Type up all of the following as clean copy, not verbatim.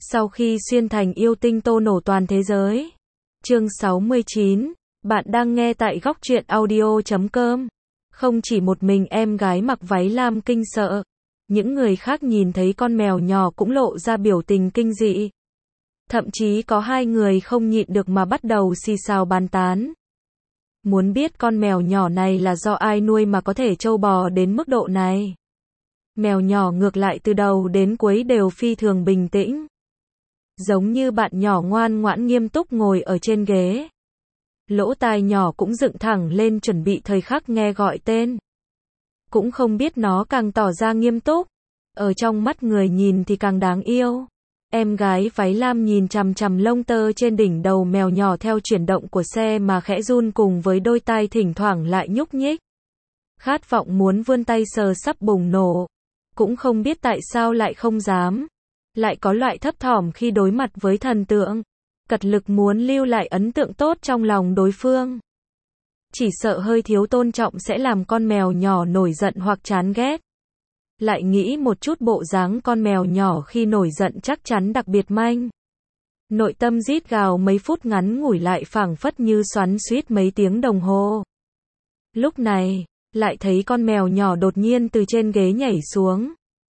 Sau khi xuyên thành yêu tinh tô nổ toàn thế giới. Chương 69, bạn đang nghe tại góc truyện audio.com. Không chỉ một mình em gái mặc váy lam kinh sợ, những người khác nhìn thấy con mèo nhỏ cũng lộ ra biểu tình kinh dị. Thậm chí có hai người không nhịn được mà bắt đầu xì xào bàn tán. Muốn biết con mèo nhỏ này là do ai nuôi mà có thể trâu bò đến mức độ này. Mèo nhỏ ngược lại từ đầu đến cuối đều phi thường bình tĩnh. Giống như bạn nhỏ ngoan ngoãn nghiêm túc ngồi ở trên ghế. Lỗ tai nhỏ cũng dựng thẳng lên chuẩn bị thời khắc nghe gọi tên. Cũng không biết nó càng tỏ ra nghiêm túc. Ở trong mắt người nhìn thì càng đáng yêu. Em gái váy lam nhìn chằm chằm lông tơ trên đỉnh đầu mèo nhỏ theo chuyển động của xe mà khẽ run cùng với đôi tai thỉnh thoảng lại nhúc nhích. Khát vọng muốn vươn tay sờ sắp bùng nổ. Cũng không biết tại sao lại không dám. Lại có loại thấp thỏm khi đối mặt với thần tượng. Cật lực muốn lưu lại ấn tượng tốt trong lòng đối phương. Chỉ sợ hơi thiếu tôn trọng sẽ làm con mèo nhỏ nổi giận hoặc chán ghét. Lại nghĩ một chút bộ dáng con mèo nhỏ khi nổi giận chắc chắn đặc biệt manh. Nội tâm rít gào mấy phút ngắn ngủi lại phảng phất như xoắn xuýt mấy tiếng đồng hồ. Lúc này, lại thấy con mèo nhỏ đột nhiên từ trên ghế nhảy xuống.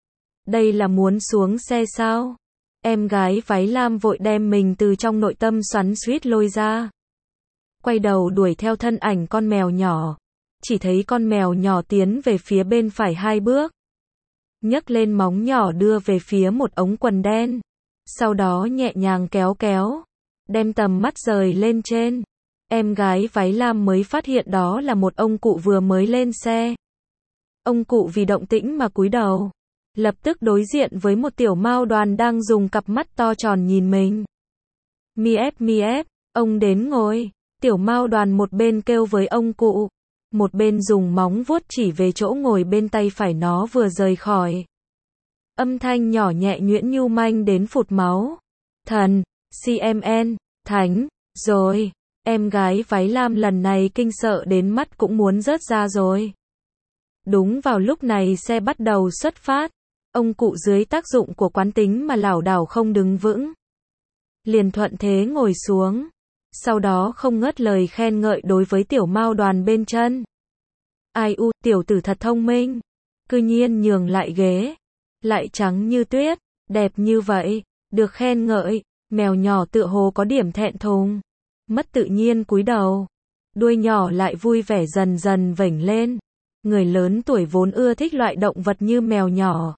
Đây là muốn xuống xe sao? Em gái váy lam vội đem mình từ trong nội tâm xoắn xuýt lôi ra. Quay đầu đuổi theo thân ảnh con mèo nhỏ. Chỉ thấy con mèo nhỏ tiến về phía bên phải 2 bước. Nhấc lên móng nhỏ đưa về phía một ống quần đen. Sau đó nhẹ nhàng kéo kéo. Đem tầm mắt rời lên trên. Em gái váy lam mới phát hiện đó là một ông cụ vừa mới lên xe. Ông cụ vì động tĩnh mà cúi đầu. Lập tức đối diện với một tiểu mao đoàn đang dùng cặp mắt to tròn nhìn mình. Mi ép, ông đến ngồi. Tiểu mao đoàn một bên kêu với ông cụ. Một bên dùng móng vuốt chỉ về chỗ ngồi bên tay phải nó vừa rời khỏi. Âm thanh nhỏ nhẹ nhuyễn nhu manh đến phụt máu. Thần, CMN, thánh, rồi. Em gái váy lam lần này kinh sợ đến mắt cũng muốn rớt ra rồi. Đúng vào lúc này xe bắt đầu xuất phát. Ông cụ dưới tác dụng của quán tính mà lảo đảo không đứng vững. Liền thuận thế ngồi xuống. Sau đó không ngớt lời khen ngợi đối với tiểu mao đoàn bên chân. Ai u, tiểu tử thật thông minh. Cư nhiên nhường lại ghế. Lại trắng như tuyết, đẹp như vậy. Được khen ngợi, mèo nhỏ tựa hồ có điểm thẹn thùng. Mất tự nhiên cúi đầu. Đuôi nhỏ lại vui vẻ dần dần vểnh lên. Người lớn tuổi vốn ưa thích loại động vật như mèo nhỏ.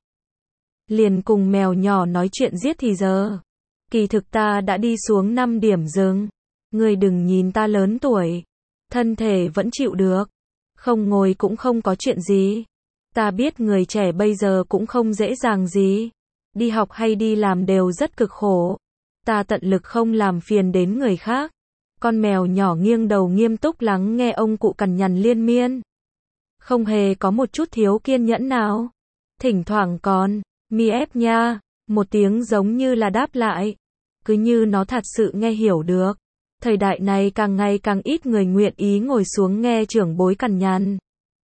Liền cùng mèo nhỏ nói chuyện giết thì giờ. Kỳ thực ta đã đi xuống 5 điểm dừng. Người đừng nhìn ta lớn tuổi. Thân thể vẫn chịu được. Không ngồi cũng không có chuyện gì. Ta biết người trẻ bây giờ cũng không dễ dàng gì. Đi học hay đi làm đều rất cực khổ. Ta tận lực không làm phiền đến người khác. Con mèo nhỏ nghiêng đầu nghiêm túc lắng nghe ông cụ cằn nhằn liên miên. Không hề có một chút thiếu kiên nhẫn nào. Thỉnh thoảng còn, mi ép nha, một tiếng giống như là đáp lại. Cứ như nó thật sự nghe hiểu được. Thời đại này càng ngày càng ít người nguyện ý ngồi xuống nghe trưởng bối cằn nhằn.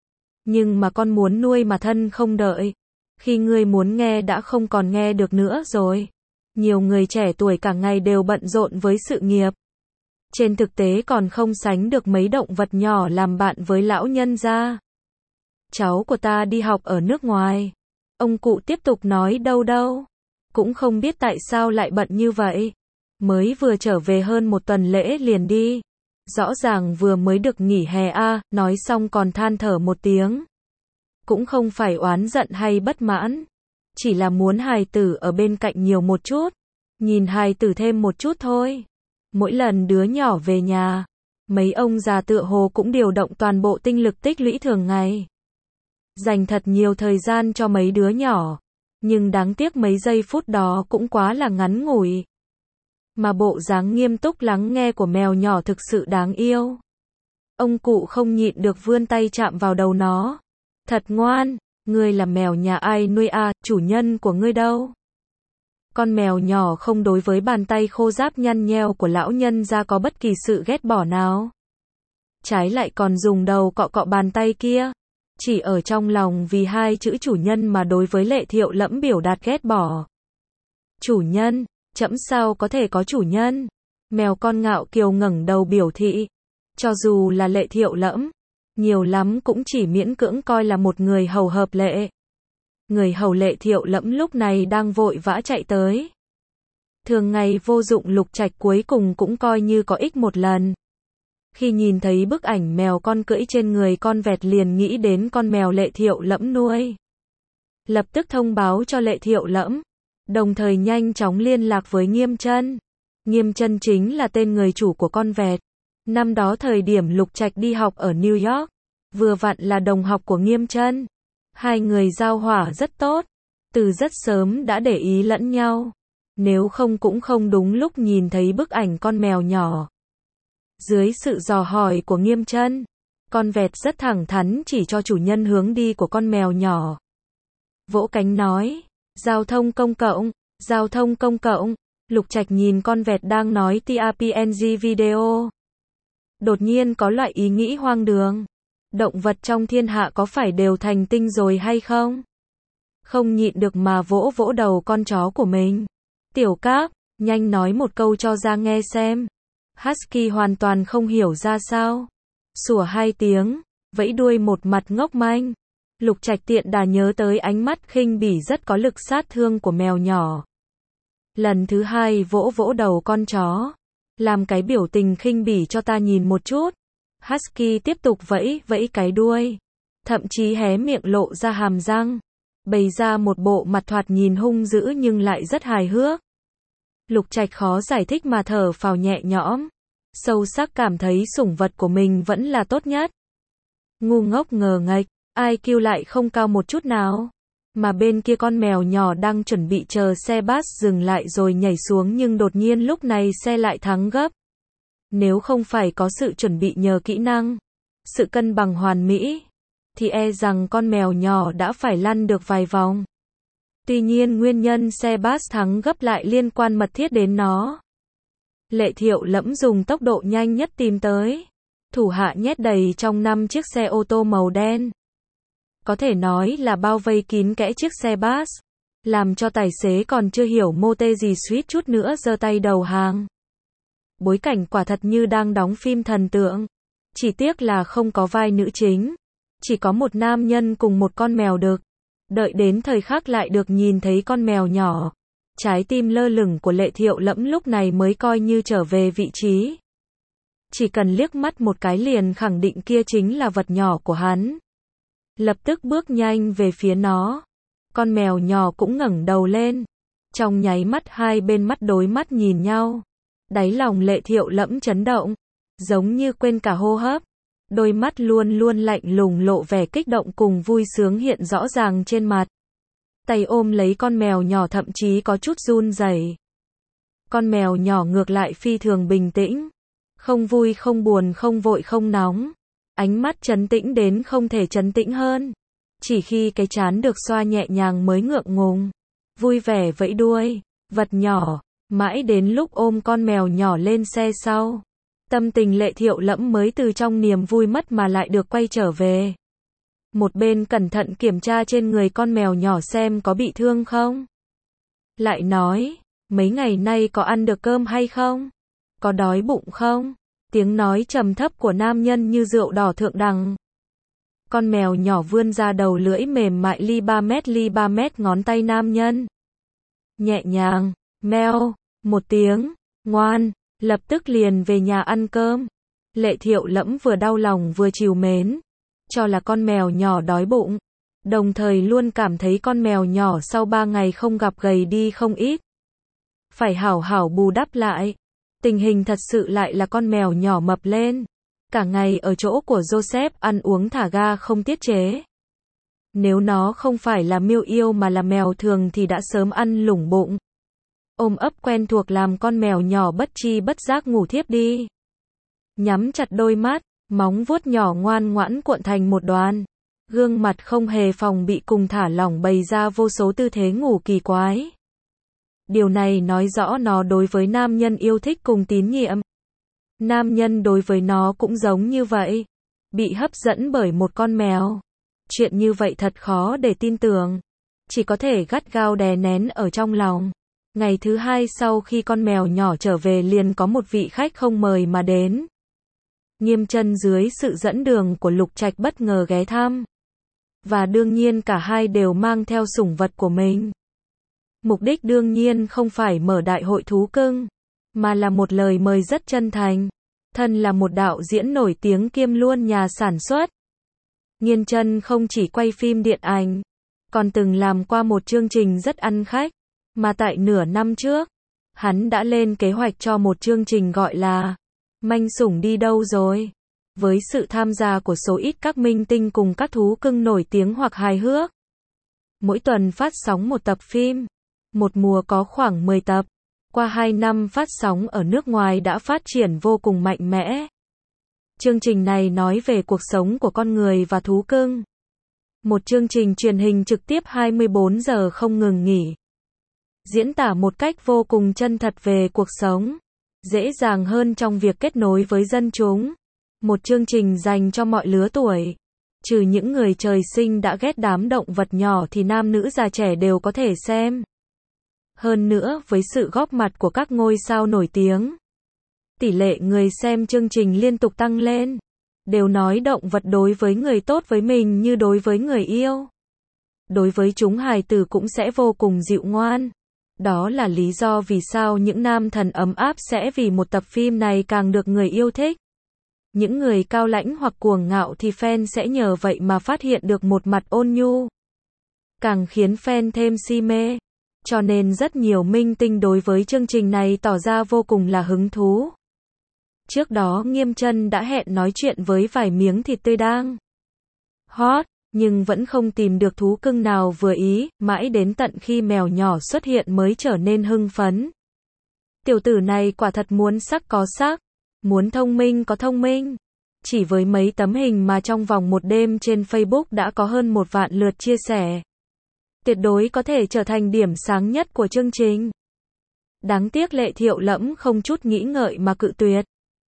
Nhưng mà con muốn nuôi mà thân không đợi. Khi ngươi muốn nghe đã không còn nghe được nữa rồi. Nhiều người trẻ tuổi cả ngày đều bận rộn với sự nghiệp. Trên thực tế còn không sánh được mấy động vật nhỏ làm bạn với lão nhân gia. Cháu của ta đi học ở nước ngoài. Ông cụ tiếp tục nói đâu. Cũng không biết tại sao lại bận như vậy. Mới vừa trở về hơn 1 tuần lễ liền đi. Rõ ràng vừa mới được nghỉ hè nói xong còn than thở một tiếng. Cũng không phải oán giận hay bất mãn. Chỉ là muốn hài tử ở bên cạnh nhiều một chút. Nhìn hài tử thêm một chút thôi. Mỗi lần đứa nhỏ về nhà, mấy ông già tựa hồ cũng điều động toàn bộ tinh lực tích lũy thường ngày. Dành thật nhiều thời gian cho mấy đứa nhỏ. Nhưng đáng tiếc mấy giây phút đó cũng quá là ngắn ngủi. Mà bộ dáng nghiêm túc lắng nghe của mèo nhỏ thực sự đáng yêu. Ông cụ không nhịn được vươn tay chạm vào đầu nó. Thật ngoan, ngươi là mèo nhà ai nuôi chủ nhân của ngươi đâu? Con mèo nhỏ không đối với bàn tay khô ráp nhăn nheo của lão nhân gia có bất kỳ sự ghét bỏ nào. Trái lại còn dùng đầu cọ cọ bàn tay kia. Chỉ ở trong lòng vì 2 chữ chủ nhân mà đối với Lệ Thiệu Lẫm biểu đạt ghét bỏ. Chủ nhân, Trẫm sao có thể có chủ nhân? Mèo con ngạo kiều ngẩng đầu biểu thị. Cho dù là Lệ Thiệu Lẫm, nhiều lắm cũng chỉ miễn cưỡng coi là một người hầu hợp lệ. Người hầu Lệ Thiệu Lẫm lúc này đang vội vã chạy tới. Thường ngày vô dụng Lục Trạch cuối cùng cũng coi như có ích một lần. Khi nhìn thấy bức ảnh mèo con cưỡi trên người con vẹt liền nghĩ đến con mèo Lệ Thiệu Lẫm nuôi. Lập tức thông báo cho Lệ Thiệu Lẫm, đồng thời nhanh chóng liên lạc với Nghiêm Chân. Nghiêm Chân chính là tên người chủ của con vẹt. Năm đó thời điểm Lục Trạch đi học ở New York, vừa vặn là đồng học của Nghiêm Chân. Hai người giao hỏa rất tốt, từ rất sớm đã để ý lẫn nhau. Nếu không cũng không đúng lúc nhìn thấy bức ảnh con mèo nhỏ. Dưới sự dò hỏi của Nghiêm Chân, con vẹt rất thẳng thắn chỉ cho chủ nhân hướng đi của con mèo nhỏ. Vỗ cánh nói, giao thông công cộng, giao thông công cộng. Lục Trạch nhìn con vẹt đang nói TRPNG video. Đột nhiên có loại ý nghĩ hoang đường. Động vật trong thiên hạ có phải đều thành tinh rồi hay không? Không nhịn được mà vỗ vỗ đầu con chó của mình. Tiểu Cáp, nhanh nói một câu cho ra nghe xem. Husky hoàn toàn không hiểu ra sao. Sủa hai tiếng, vẫy đuôi một mặt ngốc manh. Lục Trạch tiện đà nhớ tới ánh mắt khinh bỉ rất có lực sát thương của mèo nhỏ. Lần thứ hai vỗ vỗ đầu con chó. Làm cái biểu tình khinh bỉ cho ta nhìn một chút. Husky tiếp tục vẫy vẫy cái đuôi. Thậm chí hé miệng lộ ra hàm răng. Bày ra một bộ mặt thoạt nhìn hung dữ nhưng lại rất hài hước. Lục Trạch khó giải thích mà thở phào nhẹ nhõm. Sâu sắc cảm thấy sủng vật của mình vẫn là tốt nhất. Ngu ngốc ngờ nghệch, IQ lại không cao một chút nào. Mà bên kia con mèo nhỏ đang chuẩn bị chờ xe bus dừng lại rồi nhảy xuống nhưng đột nhiên lúc này xe lại thắng gấp. Nếu không phải có sự chuẩn bị nhờ kỹ năng, sự cân bằng hoàn mỹ, thì e rằng con mèo nhỏ đã phải lăn được vài vòng. Tuy nhiên nguyên nhân xe bus thắng gấp lại liên quan mật thiết đến nó. Lệ Thiệu Lẫm dùng tốc độ nhanh nhất tìm tới. Thủ hạ nhét đầy trong 5 chiếc xe ô tô màu đen. Có thể nói là bao vây kín kẽ chiếc xe bus. Làm cho tài xế còn chưa hiểu mô tê gì suýt chút nữa giơ tay đầu hàng. Bối cảnh quả thật như đang đóng phim thần tượng. Chỉ tiếc là không có vai nữ chính. Chỉ có một nam nhân cùng một con mèo đực. Đợi đến thời khắc lại được nhìn thấy con mèo nhỏ. Trái tim lơ lửng của Lệ Thiệu Lẫm lúc này mới coi như trở về vị trí. Chỉ cần liếc mắt một cái liền khẳng định kia chính là vật nhỏ của hắn. Lập tức bước nhanh về phía nó. Con mèo nhỏ cũng ngẩng đầu lên. Trong nháy mắt hai bên mắt đối mắt nhìn nhau. Đáy lòng Lệ Thiệu Lẫm chấn động. Giống như quên cả hô hấp. Đôi mắt luôn luôn lạnh lùng lộ vẻ kích động cùng vui sướng hiện rõ ràng trên mặt. Tay ôm lấy con mèo nhỏ thậm chí có chút run rẩy. Con mèo nhỏ ngược lại phi thường bình tĩnh. Không vui không buồn không vội không nóng. Ánh mắt trấn tĩnh đến không thể trấn tĩnh hơn. Chỉ khi cái trán được xoa nhẹ nhàng mới ngượng ngùng. Vui vẻ vẫy đuôi. Vật nhỏ. Mãi đến lúc ôm con mèo nhỏ lên xe sau. Tâm tình Lệ Thiệu Lẫm mới từ trong niềm vui mất mà lại được quay trở về. Một bên cẩn thận kiểm tra trên người con mèo nhỏ xem có bị thương không. Lại nói, mấy ngày nay có ăn được cơm hay không? Có đói bụng không? Tiếng nói trầm thấp của nam nhân như rượu đỏ thượng đẳng. Con mèo nhỏ vươn ra đầu lưỡi mềm mại ly 3 mét ngón tay nam nhân. Nhẹ nhàng, meo, một tiếng, ngoan, lập tức liền về nhà ăn cơm. Lệ Thiệu Lẫm vừa đau lòng vừa trìu mến. Cho là con mèo nhỏ đói bụng. Đồng thời luôn cảm thấy con mèo nhỏ sau 3 ngày không gặp gầy đi không ít. Phải hảo hảo bù đắp lại. Tình hình thật sự lại là con mèo nhỏ mập lên. Cả ngày ở chỗ của Joseph ăn uống thả ga không tiết chế. Nếu nó không phải là miêu yêu mà là mèo thường thì đã sớm ăn lủng bụng. Ôm ấp quen thuộc làm con mèo nhỏ bất chi bất giác ngủ thiếp đi. Nhắm chặt đôi mắt, móng vuốt nhỏ ngoan ngoãn cuộn thành một đoàn. Gương mặt không hề phòng bị cùng thả lỏng bày ra vô số tư thế ngủ kỳ quái. Điều này nói rõ nó đối với nam nhân yêu thích cùng tín nhiệm. Nam nhân đối với nó cũng giống như vậy. Bị hấp dẫn bởi một con mèo. Chuyện như vậy thật khó để tin tưởng. Chỉ có thể gắt gao đè nén ở trong lòng. Ngày thứ hai sau khi con mèo nhỏ trở về liền có một vị khách không mời mà đến. Nghiêm Chân dưới sự dẫn đường của Lục Trạch bất ngờ ghé thăm. Và đương nhiên cả hai đều mang theo sủng vật của mình. Mục đích đương nhiên không phải mở đại hội thú cưng, mà là một lời mời rất chân thành. Thân là một đạo diễn nổi tiếng kiêm luôn nhà sản xuất, Nghiêm Chân không chỉ quay phim điện ảnh, còn từng làm qua một chương trình rất ăn khách, mà tại nửa năm trước, hắn đã lên kế hoạch cho một chương trình gọi là Manh Sủng Đi Đâu Rồi, với sự tham gia của số ít các minh tinh cùng các thú cưng nổi tiếng hoặc hài hước. Mỗi tuần phát sóng một tập phim, một mùa có khoảng 10 tập. Qua 2 năm phát sóng ở nước ngoài đã phát triển vô cùng mạnh mẽ. Chương trình này nói về cuộc sống của con người và thú cưng. Một chương trình truyền hình trực tiếp 24 giờ không ngừng nghỉ. Diễn tả một cách vô cùng chân thật về cuộc sống, dễ dàng hơn trong việc kết nối với dân chúng. Một chương trình dành cho mọi lứa tuổi. Trừ những người trời sinh đã ghét đám động vật nhỏ thì nam nữ già trẻ đều có thể xem. Hơn nữa với sự góp mặt của các ngôi sao nổi tiếng, tỷ lệ người xem chương trình liên tục tăng lên. Đều nói động vật đối với người tốt với mình như đối với người yêu. Đối với chúng hài tử cũng sẽ vô cùng dịu ngoan. Đó là lý do vì sao những nam thần ấm áp sẽ vì một tập phim này càng được người yêu thích. Những người cao lãnh hoặc cuồng ngạo thì fan sẽ nhờ vậy mà phát hiện được một mặt ôn nhu, càng khiến fan thêm si mê. Cho nên rất nhiều minh tinh đối với chương trình này tỏ ra vô cùng là hứng thú. Trước đó Nghiêm Chân đã hẹn nói chuyện với vài miếng thịt tươi đang hot, nhưng vẫn không tìm được thú cưng nào vừa ý, mãi đến tận khi mèo nhỏ xuất hiện mới trở nên hưng phấn. Tiểu tử này quả thật muốn sắc có sắc, muốn thông minh có thông minh. Chỉ với mấy tấm hình mà trong vòng một đêm trên Facebook đã có hơn 1 vạn lượt chia sẻ. Tuyệt đối có thể trở thành điểm sáng nhất của chương trình. Đáng tiếc Lệ Thiệu Lẫm không chút nghĩ ngợi mà cự tuyệt.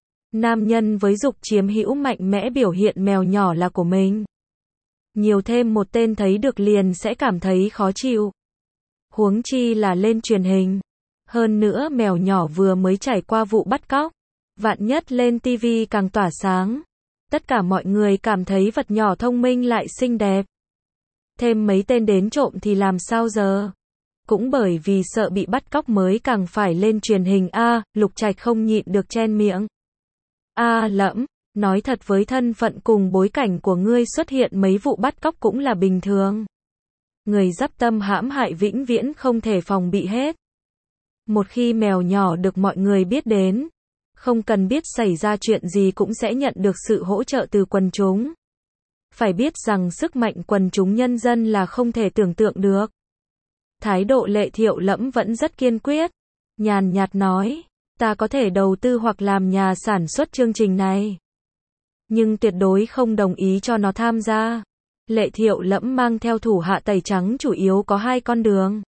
Nam nhân với dục chiếm hữu mạnh mẽ biểu hiện mèo nhỏ là của mình. Nhiều thêm một tên thấy được liền sẽ cảm thấy khó chịu. Huống chi là lên truyền hình. Hơn nữa mèo nhỏ vừa mới trải qua vụ bắt cóc. Vạn nhất lên TV càng tỏa sáng. Tất cả mọi người cảm thấy vật nhỏ thông minh lại xinh đẹp. Thêm mấy tên đến trộm thì làm sao giờ? Cũng bởi vì sợ bị bắt cóc mới càng phải lên truyền hình a. Lục Trạch không nhịn được chen miệng. Lẫm, nói thật với thân phận cùng bối cảnh của ngươi xuất hiện mấy vụ bắt cóc cũng là bình thường. Người dắp tâm hãm hại vĩnh viễn không thể phòng bị hết. Một khi mèo nhỏ được mọi người biết đến, không cần biết xảy ra chuyện gì cũng sẽ nhận được sự hỗ trợ từ quần chúng. Phải biết rằng sức mạnh quần chúng nhân dân là không thể tưởng tượng được. Thái độ Lệ Thiệu Lẫm vẫn rất kiên quyết. Nhàn nhạt nói, ta có thể đầu tư hoặc làm nhà sản xuất chương trình này. Nhưng tuyệt đối không đồng ý cho nó tham gia. Lệ Thiệu Lẫm mang theo thủ hạ tẩy trắng chủ yếu có 2 con đường.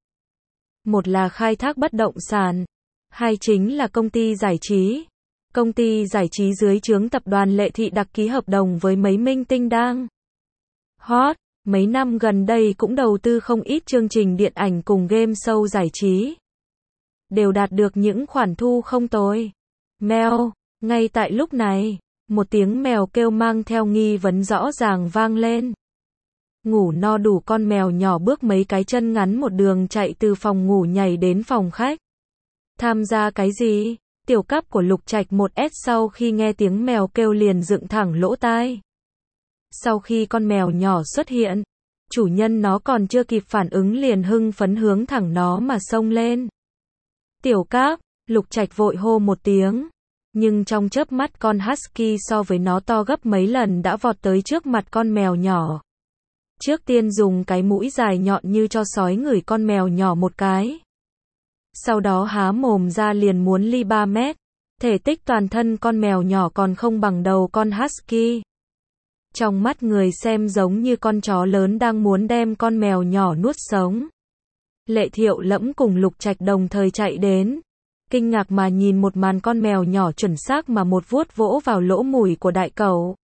Một là khai thác bất động sản. 2 chính là công ty giải trí. Công ty giải trí dưới trướng tập đoàn Lệ Thị đặc ký hợp đồng với mấy minh tinh đang hot. Mấy năm gần đây cũng đầu tư không ít chương trình điện ảnh cùng game show giải trí. Đều đạt được những khoản thu không tồi. Mèo, ngay tại lúc này, một tiếng mèo kêu mang theo nghi vấn rõ ràng vang lên. Ngủ no đủ con mèo nhỏ bước mấy cái chân ngắn một đường chạy từ phòng ngủ nhảy đến phòng khách. Tham gia cái gì? Tiểu cấp của Lục Trạch 1S sau khi nghe tiếng mèo kêu liền dựng thẳng lỗ tai. Sau khi con mèo nhỏ xuất hiện, chủ nhân nó còn chưa kịp phản ứng liền hưng phấn hướng thẳng nó mà xông lên. Tiểu cấp, Lục Trạch vội hô một tiếng. Nhưng trong chớp mắt con husky so với nó to gấp mấy lần đã vọt tới trước mặt con mèo nhỏ. Trước tiên dùng cái mũi dài nhọn như cho sói ngửi con mèo nhỏ một cái. Sau đó há mồm ra liền muốn ly 3 mét. Thể tích toàn thân con mèo nhỏ còn không bằng đầu con husky. Trong mắt người xem giống như con chó lớn đang muốn đem con mèo nhỏ nuốt sống. Lệ Thiệu Lẫm cùng Lục Trạch đồng thời chạy đến. Kinh ngạc mà nhìn một màn con mèo nhỏ chuẩn xác mà một vuốt vỗ vào lỗ mũi của đại cẩu.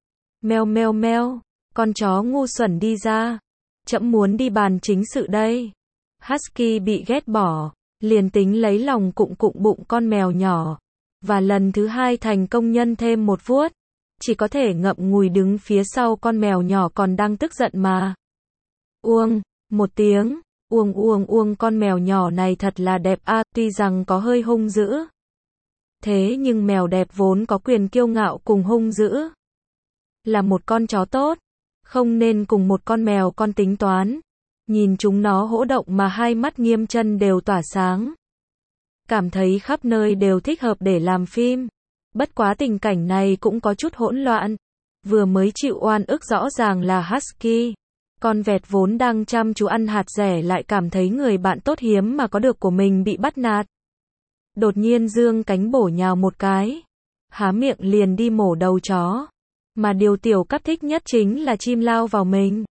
Meo meo meo, con chó ngu xuẩn đi ra. Trẫm muốn đi bàn chính sự đây. Husky bị ghét bỏ. liền tính lấy lòng cụng cụng bụng con mèo nhỏ, và lần thứ hai thành công nhân thêm một vuốt, chỉ có thể ngậm ngùi đứng phía sau con mèo nhỏ còn đang tức giận mà. Uông, một tiếng, uông uông uông, con mèo nhỏ này thật là đẹp a, tuy rằng có hơi hung dữ. Thế nhưng mèo đẹp vốn có quyền kiêu ngạo cùng hung dữ. Là một con chó tốt, không nên cùng một con mèo con tính toán. Nhìn chúng nó hỗ động mà hai mắt Nghiêm Chân đều tỏa sáng. Cảm thấy khắp nơi đều thích hợp để làm phim. Bất quá tình cảnh này cũng có chút hỗn loạn. Vừa mới chịu oan ức rõ ràng là Husky. Con vẹt vốn đang chăm chú ăn hạt rẻ lại cảm thấy người bạn tốt hiếm mà có được của mình bị bắt nạt. Đột nhiên giương cánh bổ nhào một cái. Há miệng liền đi mổ đầu chó. Mà điều tiểu cấp thích nhất chính là chim lao vào mình.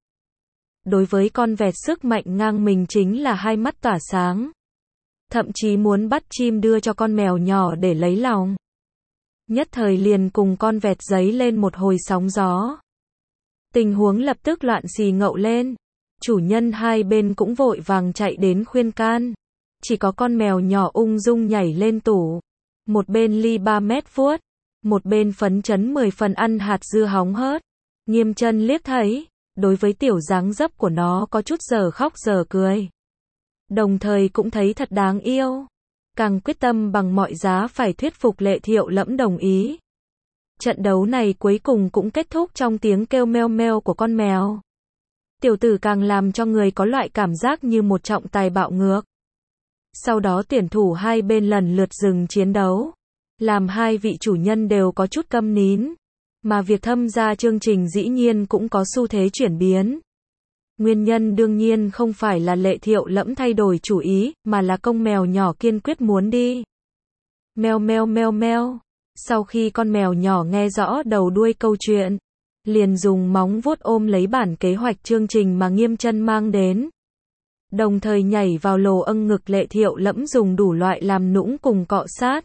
Đối với con vẹt sức mạnh ngang mình chính là hai mắt tỏa sáng. Thậm chí muốn bắt chim đưa cho con mèo nhỏ để lấy lòng. Nhất thời liền cùng con vẹt giấy lên một hồi sóng gió. Tình huống lập tức loạn xì ngậu lên. Chủ nhân hai bên cũng vội vàng chạy đến khuyên can. Chỉ có con mèo nhỏ ung dung nhảy lên tủ. Một bên ly 3 mét vuốt. Một bên phấn chấn 10 phần ăn hạt dưa hóng hớt. Nghiêm Chân liếc thấy. Đối với tiểu dáng dấp của nó có chút giờ khóc giờ cười. Đồng thời cũng thấy thật đáng yêu. Càng quyết tâm bằng mọi giá phải thuyết phục Lệ Thiệu Lẫm đồng ý. Trận đấu này cuối cùng cũng kết thúc trong tiếng kêu meo meo của con mèo. Tiểu tử càng làm cho người có loại cảm giác như một trọng tài bạo ngược. Sau đó tuyển thủ hai bên lần lượt dừng chiến đấu. Làm hai vị chủ nhân đều có chút câm nín. Mà việc tham gia chương trình dĩ nhiên cũng có xu thế chuyển biến. Nguyên nhân đương nhiên không phải là Lệ Thiệu Lẫm thay đổi chủ ý, mà là con mèo nhỏ kiên quyết muốn đi. Meo meo meo meo. Sau khi con mèo nhỏ nghe rõ đầu đuôi câu chuyện, liền dùng móng vuốt ôm lấy bản kế hoạch chương trình mà Nghiêm Chân mang đến. Đồng thời nhảy vào lồ âng ngực Lệ Thiệu Lẫm dùng đủ loại làm nũng cùng cọ sát.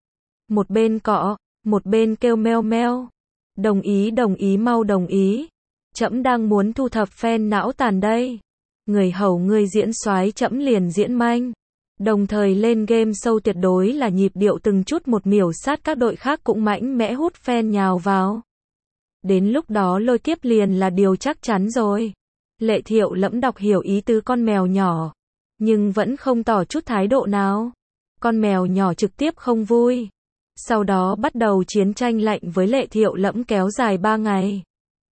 Một bên cọ, một bên kêu meo meo. Đồng ý mau đồng ý. Trẫm đang muốn thu thập fan não tàn đây. Người hầu ngươi diễn soái trẫm liền diễn manh. Đồng thời lên game show tuyệt đối là nhịp điệu từng chút một miểu sát các đội khác cũng mạnh mẽ hút fan nhào vào. Đến lúc đó lôi kiếp liền là điều chắc chắn rồi. Lệ Thiệu Lẫm đọc hiểu ý tứ con mèo nhỏ, nhưng vẫn không tỏ chút thái độ nào. Con mèo nhỏ trực tiếp không vui. Sau đó bắt đầu chiến tranh lạnh với Lệ Thiệu Lẫm kéo dài 3 ngày.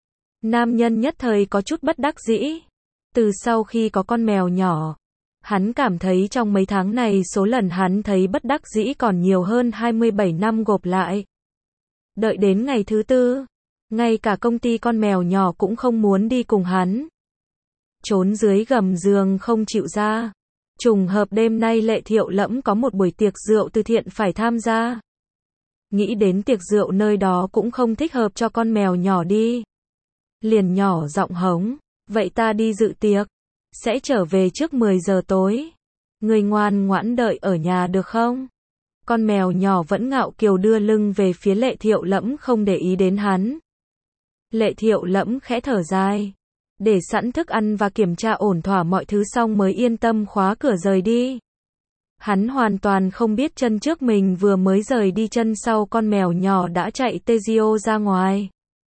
Nam nhân nhất thời có chút bất đắc dĩ. Từ sau khi có con mèo nhỏ, hắn cảm thấy trong mấy tháng này số lần hắn thấy bất đắc dĩ còn nhiều hơn 27 năm gộp lại. Đợi đến ngày thứ tư, ngay cả công ty con mèo nhỏ cũng không muốn đi cùng hắn. Trốn dưới gầm giường không chịu ra. Trùng hợp đêm nay Lệ Thiệu Lẫm có một buổi tiệc rượu từ thiện phải tham gia. Nghĩ đến tiệc rượu nơi đó cũng không thích hợp cho con mèo nhỏ đi. Liền nhỏ giọng hống, vậy ta đi dự tiệc, sẽ trở về trước 10 giờ tối. Người ngoan ngoãn đợi ở nhà được không? Con mèo nhỏ vẫn ngạo kiều đưa lưng về phía Lệ Thiệu Lẫm không để ý đến hắn. Lệ Thiệu Lẫm khẽ thở dài, để sẵn thức ăn và kiểm tra ổn thỏa mọi thứ xong mới yên tâm khóa cửa rời đi. Hắn hoàn toàn không biết chân trước mình vừa mới rời đi chân sau con mèo nhỏ đã chạy Tezio ra ngoài.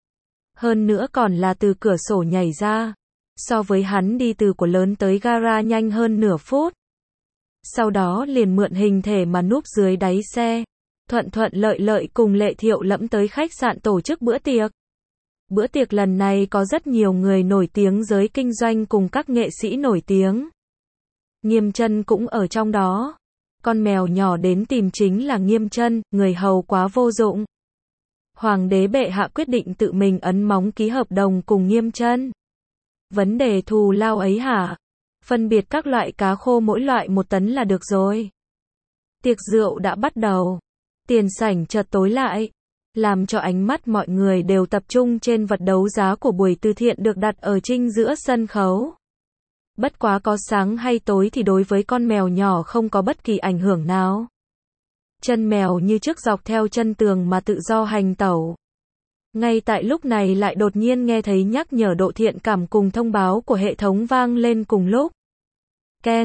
Hơn nữa còn là từ cửa sổ nhảy ra. So với hắn đi từ của lớn tới gara nhanh hơn nửa phút. Sau đó liền mượn hình thể mà núp dưới đáy xe. Thuận thuận lợi lợi cùng Lệ Thiệu Lẫm tới khách sạn tổ chức bữa tiệc. Bữa tiệc lần này có rất nhiều người nổi tiếng giới kinh doanh cùng các nghệ sĩ nổi tiếng. Nghiêm Chân cũng ở trong đó. Con mèo nhỏ đến tìm chính là Nghiêm Chân, người hầu quá vô dụng. Hoàng đế bệ hạ quyết định tự mình ấn móng ký hợp đồng cùng Nghiêm Chân. Vấn đề thù lao ấy hả? Phân biệt các loại cá khô mỗi loại 1 tấn là được rồi. Tiệc rượu đã bắt đầu. Tiền sảnh chợt tối lại, làm cho ánh mắt mọi người đều tập trung trên vật đấu giá của buổi từ thiện được đặt ở chính giữa sân khấu. Bất quá có sáng hay tối thì đối với con mèo nhỏ không có bất kỳ ảnh hưởng nào. Chân mèo như trước dọc theo chân tường mà tự do hành tẩu. Ngay tại lúc này lại đột nhiên nghe thấy nhắc nhở độ thiện cảm cùng thông báo của hệ thống vang lên cùng lúc. Keng,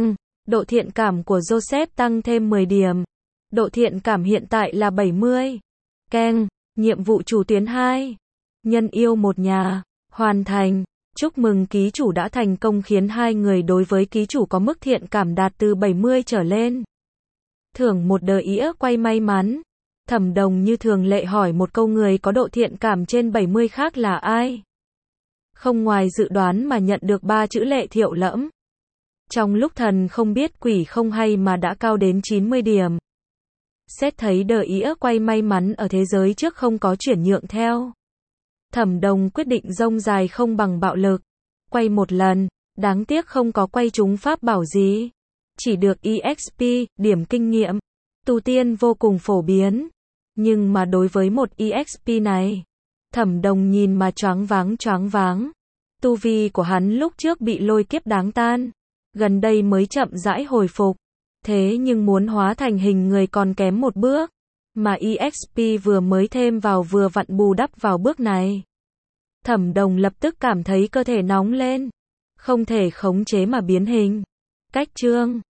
Độ thiện cảm của Joseph tăng thêm 10 điểm. Độ thiện cảm hiện tại là 70. Keng, nhiệm vụ chủ tuyến 2. Nhân yêu một nhà. Hoàn thành. Chúc mừng ký chủ đã thành công khiến hai người đối với ký chủ có mức thiện cảm đạt từ 70 trở lên. Thưởng một đờ ĩa quay may mắn. Thẩm Đồng như thường lệ hỏi một câu người có độ thiện cảm trên 70 khác là ai? Không ngoài dự đoán mà nhận được 3 chữ Lệ Thiệu Lẫm. Trong lúc thần không biết quỷ không hay mà đã cao đến 90 điểm. Xét thấy đờ ĩa quay may mắn ở thế giới trước không có chuyển nhượng theo. Thẩm Đồng quyết định rông dài không bằng bạo lực. Quay một lần, đáng tiếc không có quay trúng pháp bảo gì. Chỉ được EXP, điểm kinh nghiệm. Tu tiên vô cùng phổ biến. Nhưng mà đối với một EXP này, Thẩm Đồng nhìn mà choáng váng. Tu vi của hắn lúc trước bị lôi kiếp đáng tan. Gần đây mới chậm rãi hồi phục. Thế nhưng muốn hóa thành hình người còn kém một bước. Mà EXP vừa mới thêm vào vừa vặn bù đắp vào bước này. Thẩm Đồng lập tức cảm thấy cơ thể nóng lên. Không thể khống chế mà biến hình. Cách chương